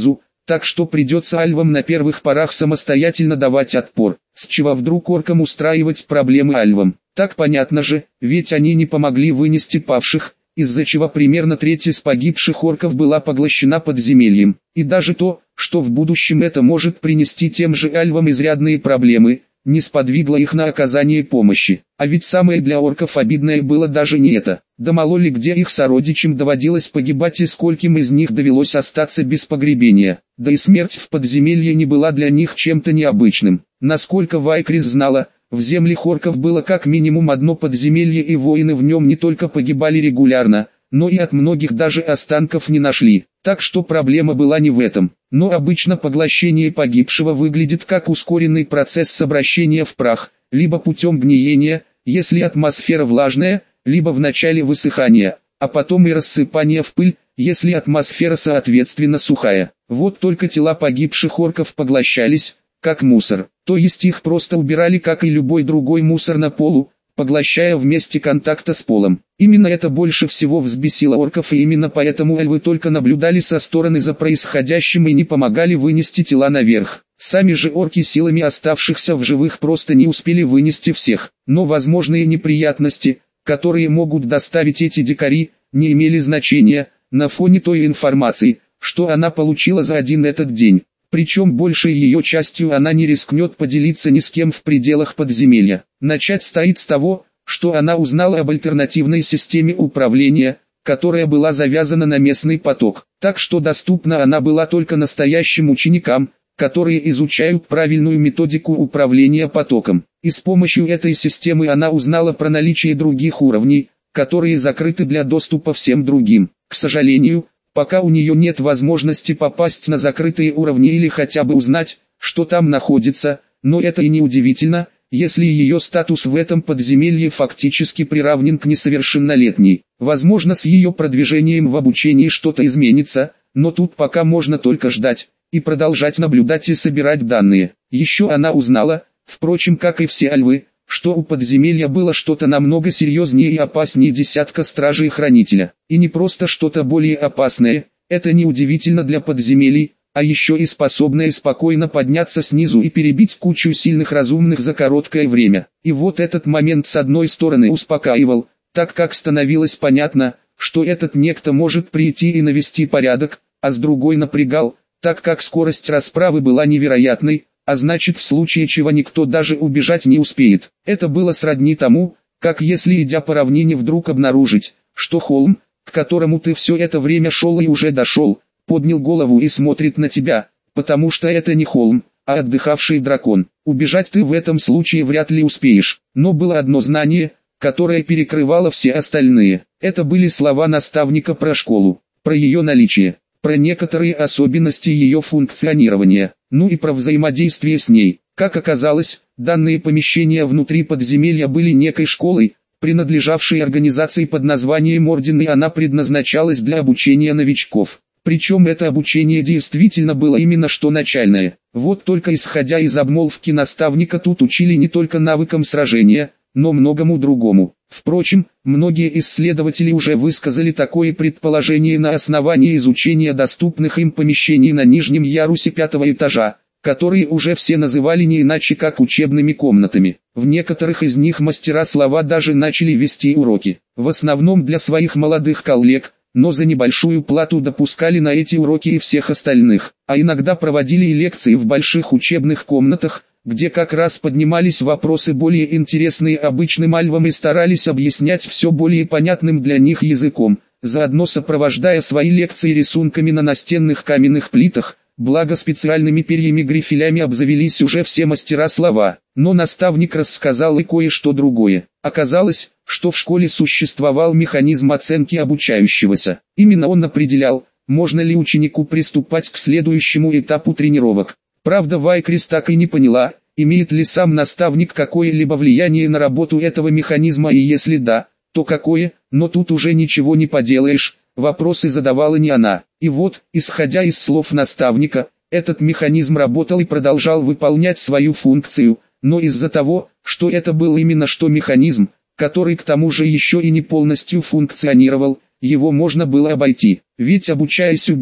так что придется альвам на первых порах самостоятельно давать отпор. С чего вдруг оркам устраивать проблемы альвам? Так понятно же, ведь они не помогли вынести павших, из-за чего примерно треть из погибших орков была поглощена подземельем. И даже то, что в будущем это может принести тем же альвам изрядные проблемы, не сподвигло их на оказание помощи. А ведь самое для орков обидное было даже не это. Да мало ли где их сородичам доводилось погибать и скольким из них довелось остаться без погребения. Да и смерть в подземелье не была для них чем-то необычным. Насколько Вайкрис знала, в землях орков было как минимум одно подземелье, и воины в нем не только погибали регулярно, но и от многих даже останков не нашли. Так что проблема была не в этом. Но обычно поглощение погибшего выглядит как ускоренный процесс обращения в прах, либо путем гниения, если атмосфера влажная, либо в начале высыхания, а потом и рассыпания в пыль, если атмосфера соответственно сухая. Вот только тела погибших орков поглощались, как мусор, то есть их просто убирали как и любой другой мусор на полу, поглощая в месте контакта с полом. Именно это больше всего взбесило орков, и именно поэтому альвы только наблюдали со стороны за происходящим и не помогали вынести тела наверх. Сами же орки силами оставшихся в живых просто не успели вынести всех, но возможные неприятности, которые могут доставить эти дикари, не имели значения на фоне той информации, что она получила за один этот день. Причем большей ее частью она не рискнет поделиться ни с кем в пределах подземелья. Начать стоит с того, что она узнала об альтернативной системе управления, которая была завязана на местный поток. Так что доступна она была только настоящим ученикам, которые изучают правильную методику управления потоком. И с помощью этой системы она узнала про наличие других уровней, которые закрыты для доступа всем другим. К сожалению, пока у нее нет возможности попасть на закрытые уровни или хотя бы узнать, что там находится, но это и не удивительно, если ее статус в этом подземелье фактически приравнен к несовершеннолетней. Возможно, с ее продвижением в обучении что-то изменится, но тут пока можно только ждать и продолжать наблюдать и собирать данные. Еще она узнала, впрочем, как и все альвы, что у подземелья было что-то намного серьезнее и опаснее десятка стражей хранителя. И не просто что-то более опасное, это неудивительно для подземелий, а еще и способное спокойно подняться снизу и перебить кучу сильных разумных за короткое время. И вот этот момент с одной стороны успокаивал, так как становилось понятно, что этот некто может прийти и навести порядок, а с другой напрягал, так как скорость расправы была невероятной, а значит в случае чего никто даже убежать не успеет. Это было сродни тому, как если идя по равнине вдруг обнаружить, что холм, к которому ты все это время шел и уже дошел, поднял голову и смотрит на тебя, потому что это не холм, а отдыхавший дракон. Убежать ты в этом случае вряд ли успеешь. Но было одно знание, которое перекрывало все остальные. Это были слова наставника про школу, про ее наличие, про некоторые особенности ее функционирования, ну и про взаимодействие с ней. Как оказалось, данные помещения внутри подземелья были некой школой, принадлежавшей организации под названием Орден, и она предназначалась для обучения новичков. Причем это обучение действительно было именно что начальное. Вот только исходя из обмолвки наставника, тут учили не только навыкам сражения, но многому другому. Впрочем, многие исследователи уже высказали такое предположение на основании изучения доступных им помещений на нижнем ярусе пятого этажа, которые уже все называли не иначе как учебными комнатами. В некоторых из них мастера слова даже начали вести уроки, в основном для своих молодых коллег, но за небольшую плату допускали на эти уроки и всех остальных, а иногда проводили и лекции в больших учебных комнатах, где как раз поднимались вопросы более интересные обычным альвам и старались объяснять все более понятным для них языком, заодно сопровождая свои лекции рисунками на настенных каменных плитах, благо специальными перьями-грифелями обзавелись уже все мастера слова. Но наставник рассказал и кое-что другое. Оказалось, что в школе существовал механизм оценки обучающегося. Именно он определял, можно ли ученику приступать к следующему этапу тренировок. Правда, Вайкрис так и не поняла, имеет ли сам наставник какое-либо влияние на работу этого механизма, и если да, то какое, но тут уже ничего не поделаешь, вопросы задавала не она. И вот, исходя из слов наставника, этот механизм работал и продолжал выполнять свою функцию, но из-за того, что это был именно что механизм, который к тому же еще и не полностью функционировал, его можно было обойти. Ведь обучаясь Убера,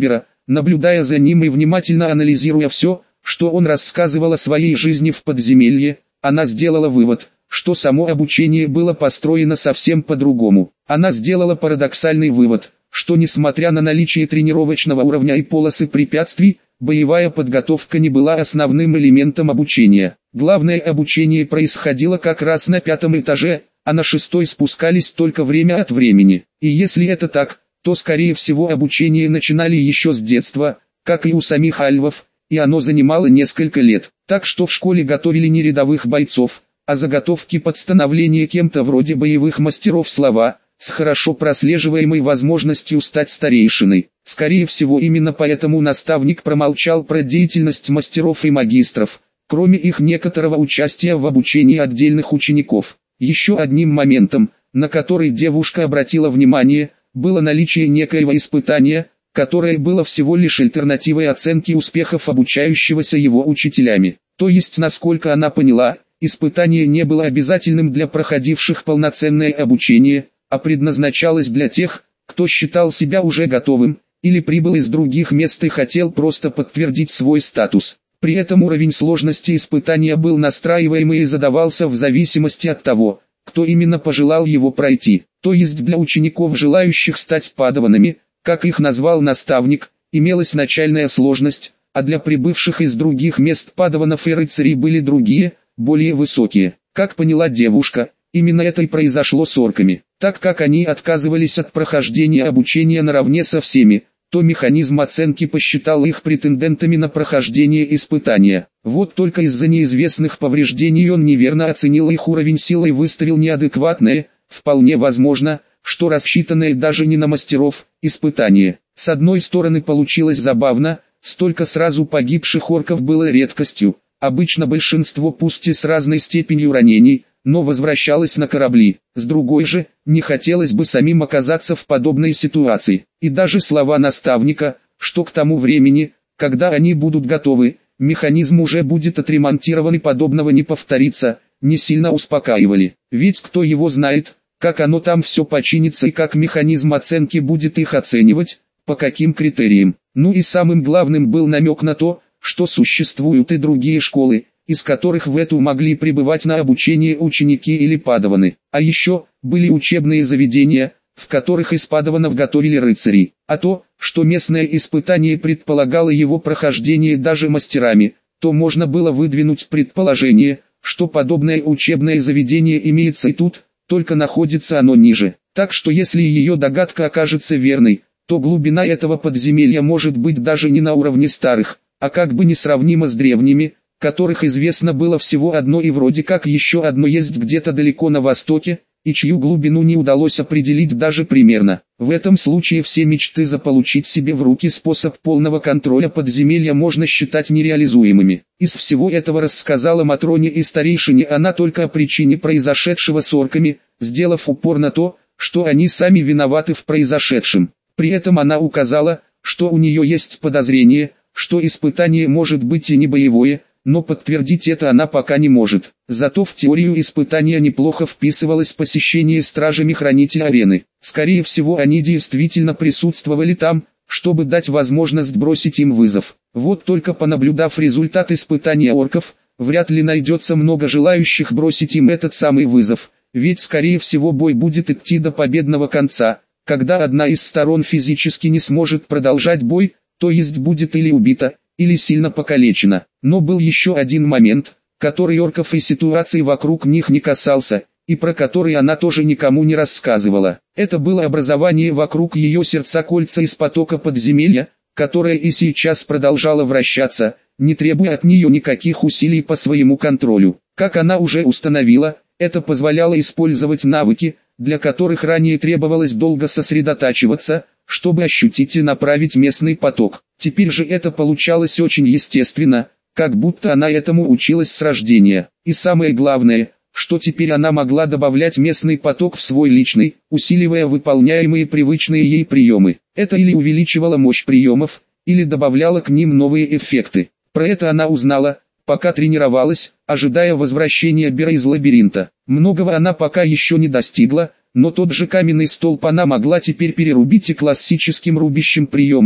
Наблюдая за ним и внимательно анализируя все, что он рассказывал о своей жизни в подземелье, она сделала вывод, что само обучение было построено совсем по-другому. Она сделала парадоксальный вывод, что несмотря на наличие тренировочного уровня и полосы препятствий, боевая подготовка не была основным элементом обучения. Главное обучение происходило как раз на пятом этаже, а на шестой спускались только время от времени. И если это так, то скорее всего обучение начинали еще с детства, как и у самих альвов, и оно занимало несколько лет. Так что в школе готовили не рядовых бойцов, а заготовки под становление кем-то вроде боевых мастеров слова, с хорошо прослеживаемой возможностью стать старейшиной. Скорее всего именно поэтому наставник промолчал про деятельность мастеров и магистров, кроме их некоторого участия в обучении отдельных учеников. Еще одним моментом, на который девушка обратила внимание, было наличие некоего испытания, которое было всего лишь альтернативой оценки успехов обучающегося его учителями. То есть, насколько она поняла, испытание не было обязательным для проходивших полноценное обучение, а предназначалось для тех, кто считал себя уже готовым, или прибыл из других мест и хотел просто подтвердить свой статус. При этом уровень сложности испытания был настраиваемый и задавался в зависимости от того, кто именно пожелал его пройти. То есть для учеников, желающих стать падаванами, как их назвал наставник, имелась начальная сложность, а для прибывших из других мест падаванов и рыцарей были другие, более высокие. Как поняла девушка, именно это и произошло с орками. Так как они отказывались от прохождения обучения наравне со всеми, то механизм оценки посчитал их претендентами на прохождение испытания. Вот только из-за неизвестных повреждений он неверно оценил их уровень силы и выставил неадекватное, вполне возможно, что рассчитанное даже не на мастеров, испытание. С одной стороны получилось забавно, столько сразу погибших орков было редкостью, обычно большинство пусть и с разной степенью ранений, но возвращалось на корабли. С другой же, не хотелось бы самим оказаться в подобной ситуации. И даже слова наставника, что к тому времени, когда они будут готовы, механизм уже будет отремонтирован и подобного не повторится, не сильно успокаивали. Ведь кто его знает, как оно там все починится и как механизм оценки будет их оценивать, по каким критериям. Ну и самым главным был намек на то, что существуют и другие школы, из которых в эту могли прибывать на обучение ученики или падаваны. А еще, были учебные заведения, в которых из падаванов готовили рыцарей. А то, что местное испытание предполагало его прохождение даже мастерами, то можно было выдвинуть предположение, что подобное учебное заведение имеется и тут, только находится оно ниже. Так что если ее догадка окажется верной, то глубина этого подземелья может быть даже не на уровне старых, а как бы несравнима с древними, которых известно было всего одно и вроде как еще одно есть где-то далеко на востоке, и чью глубину не удалось определить даже примерно. В этом случае все мечты заполучить себе в руки способ полного контроля подземелья можно считать нереализуемыми. Из всего этого рассказала Матроне и старейшине она только о причине произошедшего с орками, сделав упор на то, что они сами виноваты в произошедшем. При этом она указала, что у нее есть подозрение, что испытание может быть и не боевое, но подтвердить это она пока не может. Зато в теорию испытания неплохо вписывалось посещение стражами хранителя арены. Скорее всего они действительно присутствовали там, чтобы дать возможность бросить им вызов. Вот только понаблюдав результат испытания орков, вряд ли найдется много желающих бросить им этот самый вызов, ведь скорее всего бой будет идти до победного конца, когда одна из сторон физически не сможет продолжать бой, то есть будет или убита, или сильно покалечена. Но был еще один момент, который орков и ситуации вокруг них не касался, и про который она тоже никому не рассказывала. Это было образование вокруг ее сердца кольца из потока подземелья, которое и сейчас продолжало вращаться, не требуя от нее никаких усилий по своему контролю. Как она уже установила, это позволяло использовать навыки, для которых ранее требовалось долго сосредотачиваться, чтобы ощутить и направить местный поток. Теперь же это получалось очень естественно, как будто она этому училась с рождения. И самое главное, что теперь она могла добавлять местный поток в свой личный, усиливая выполняемые привычные ей приемы. Это или увеличивало мощь приемов, или добавляло к ним новые эффекты. Про это она узнала, пока тренировалась, ожидая возвращения Бера из лабиринта. Многого она пока еще не достигла, но тот же каменный столб она могла теперь перерубить и классическим рубящим приемом,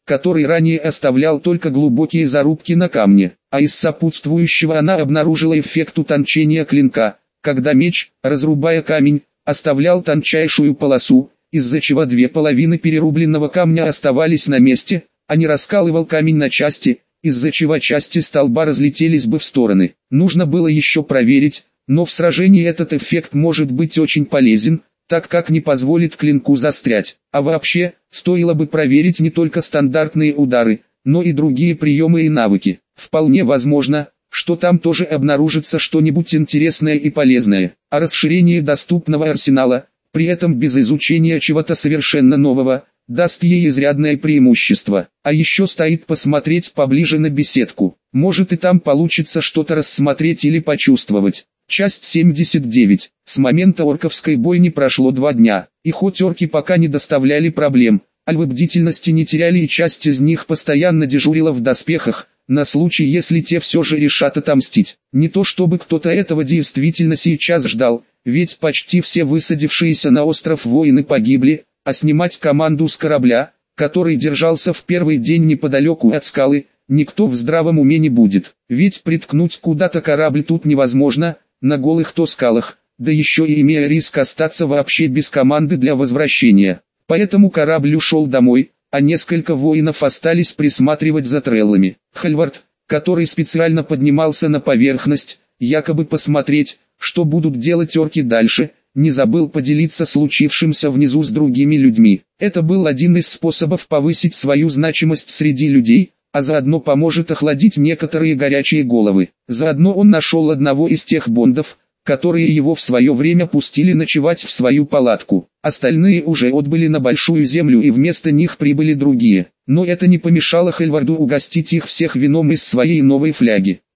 который ранее оставлял только глубокие зарубки на камне, а из сопутствующего она обнаружила эффект утончения клинка, когда меч, разрубая камень, оставлял тончайшую полосу, из-за чего две половины перерубленного камня оставались на месте, а не раскалывал камень на части, из-за чего части столба разлетелись бы в стороны. Нужно было еще проверить, но в сражении этот эффект может быть очень полезен, так как не позволит клинку застрять. А вообще, стоило бы проверить не только стандартные удары, но и другие приемы и навыки. Вполне возможно, что там тоже обнаружится что-нибудь интересное и полезное. А расширение доступного арсенала, при этом без изучения чего-то совершенно нового, даст ей изрядное преимущество. А еще стоит посмотреть поближе на беседку. Может и там получится что-то рассмотреть или почувствовать. Часть семьдесят девять. С момента орковской бойни прошло два дня, и хоть орки пока не доставляли проблем, альвы бдительности не теряли, и часть из них постоянно дежурила в доспехах, на случай если те все же решат отомстить. Не то чтобы кто-то этого действительно сейчас ждал, ведь почти все высадившиеся на остров воины погибли, а снимать команду с корабля, который держался в первый день неподалеку от скалы, никто в здравом уме не будет. Ведь приткнуть куда-то корабль тут невозможно, на голых-то скалах, да еще и имея риск остаться вообще без команды для возвращения. Поэтому корабль ушел домой, а несколько воинов остались присматривать за треллами. Хальвард, который специально поднимался на поверхность, якобы посмотреть, что будут делать орки дальше, не забыл поделиться случившимся внизу с другими людьми. Это был один из способов повысить свою значимость среди людей, а заодно поможет охладить некоторые горячие головы. Заодно он нашел одного из тех бондов, которые его в свое время пустили ночевать в свою палатку. Остальные уже отбыли на Большую Землю, и вместо них прибыли другие. Но это не помешало Хельварду угостить их всех вином из своей новой фляги.